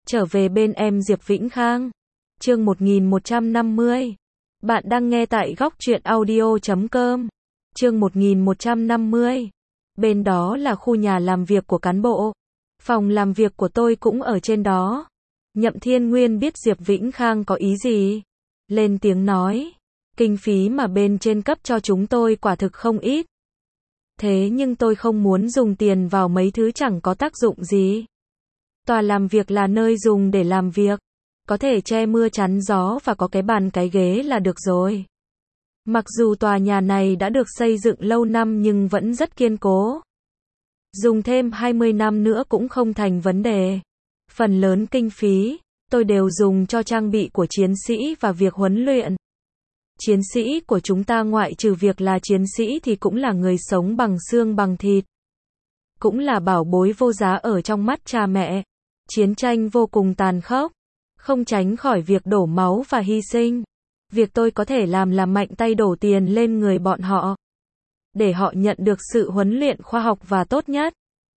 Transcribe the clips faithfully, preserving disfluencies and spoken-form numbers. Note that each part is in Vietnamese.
Trở về bên em Diệp Vĩnh Khang. Chương một nghìn một trăm năm mươi. Bạn đang nghe tại góc truyện audio chấm com. Chương một nghìn một trăm năm mươi. Bên đó là khu nhà làm việc của cán bộ. Phòng làm việc của tôi cũng ở trên đó. Nhậm Thiên Nguyên biết Diệp Vĩnh Khang có ý gì. Lên tiếng nói. Kinh phí mà bên trên cấp cho chúng tôi quả thực không ít. Thế nhưng tôi không muốn dùng tiền vào mấy thứ chẳng có tác dụng gì. Tòa làm việc là nơi dùng để làm việc. Có thể che mưa chắn gió và có cái bàn cái ghế là được rồi. Mặc dù tòa nhà này đã được xây dựng lâu năm nhưng vẫn rất kiên cố. Dùng thêm hai mươi năm nữa cũng không thành vấn đề. Phần lớn kinh phí, tôi đều dùng cho trang bị của chiến sĩ và việc huấn luyện. Chiến sĩ của chúng ta ngoại trừ việc là chiến sĩ thì cũng là người sống bằng xương bằng thịt. Cũng là bảo bối vô giá ở trong mắt cha mẹ. Chiến tranh vô cùng tàn khốc, không tránh khỏi việc đổ máu và hy sinh. Việc tôi có thể làm là mạnh tay đổ tiền lên người bọn họ, để họ nhận được sự huấn luyện khoa học và tốt nhất.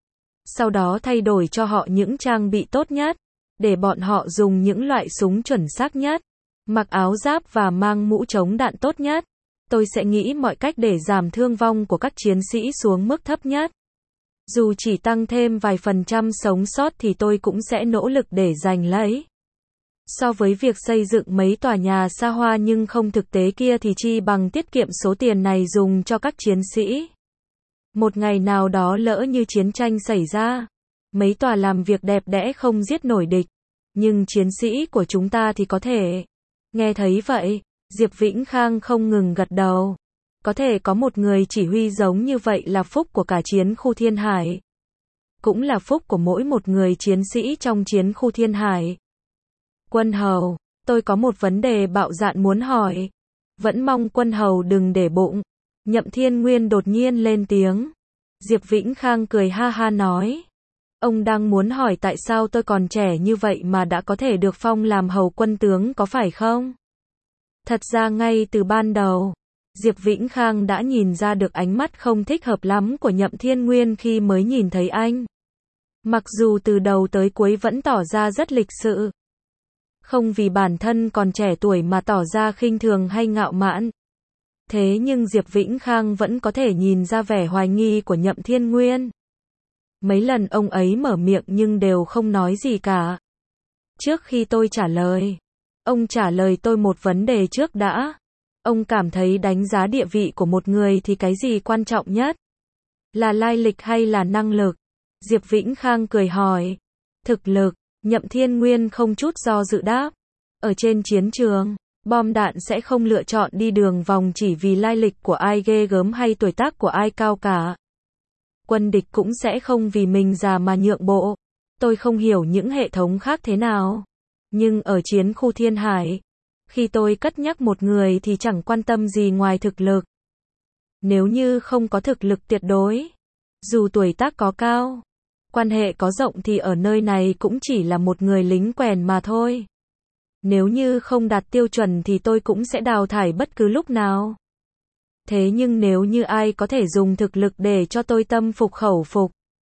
Sau đó thay đổi cho họ những trang bị tốt nhất, để bọn họ dùng những loại súng chuẩn xác nhất, mặc áo giáp và mang mũ chống đạn tốt nhất. Tôi sẽ nghĩ mọi cách để giảm thương vong của các chiến sĩ xuống mức thấp nhất. Dù chỉ tăng thêm vài phần trăm sống sót thì tôi cũng sẽ nỗ lực để giành lấy. So với việc xây dựng mấy tòa nhà xa hoa nhưng không thực tế kia thì chi bằng tiết kiệm số tiền này dùng cho các chiến sĩ. Một ngày nào đó lỡ như chiến tranh xảy ra, mấy tòa làm việc đẹp đẽ không giết nổi địch, nhưng chiến sĩ của chúng ta thì có thể. Nghe thấy vậy, Diệp Vĩnh Khang không ngừng gật đầu. Có thể có một người chỉ huy giống như vậy là phúc của cả chiến khu Thiên Hải. Cũng là phúc của mỗi một người chiến sĩ trong chiến khu Thiên Hải. Quân hầu, tôi có một vấn đề bạo dạn muốn hỏi. Vẫn mong quân hầu đừng để bụng. Nhậm Thiên Nguyên đột nhiên lên tiếng. Diệp Vĩnh Khang cười ha ha nói. Ông đang muốn hỏi tại sao tôi còn trẻ như vậy mà đã có thể được phong làm hầu quân tướng có phải không? Thật ra ngay từ ban đầu, Diệp Vĩnh Khang đã nhìn ra được ánh mắt không thích hợp lắm của Nhậm Thiên Nguyên khi mới nhìn thấy anh. Mặc dù từ đầu tới cuối vẫn tỏ ra rất lịch sự. Không vì bản thân còn trẻ tuổi mà tỏ ra khinh thường hay ngạo mạn. Thế nhưng Diệp Vĩnh Khang vẫn có thể nhìn ra vẻ hoài nghi của Nhậm Thiên Nguyên. Mấy lần ông ấy mở miệng nhưng đều không nói gì cả. Trước khi tôi trả lời, ông trả lời tôi một vấn đề trước đã. Ông cảm thấy đánh giá địa vị của một người thì cái gì quan trọng nhất? Là lai lịch hay là năng lực? Diệp Vĩnh Khang cười hỏi. Thực lực, Nhậm Thiên Nguyên không chút do dự đáp. Ở trên chiến trường, bom đạn sẽ không lựa chọn đi đường vòng chỉ vì lai lịch của ai ghê gớm hay tuổi tác của ai cao cả. Quân địch cũng sẽ không vì mình già mà nhượng bộ. Tôi không hiểu những hệ thống khác thế nào. Nhưng ở chiến khu Thiên Hải, khi tôi cất nhắc một người thì chẳng quan tâm gì ngoài thực lực. Nếu như không có thực lực tuyệt đối, dù tuổi tác có cao, quan hệ có rộng thì ở nơi này cũng chỉ là một người lính quèn mà thôi. Nếu như không đạt tiêu chuẩn thì tôi cũng sẽ đào thải bất cứ lúc nào. Thế nhưng nếu như ai có thể dùng thực lực để cho tôi tâm phục khẩu phục,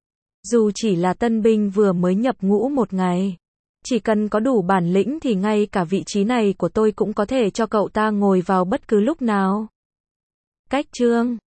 dù chỉ là tân binh vừa mới nhập ngũ một ngày, chỉ cần có đủ bản lĩnh thì ngay cả vị trí này của tôi cũng có thể cho cậu ta ngồi vào bất cứ lúc nào. Cách chương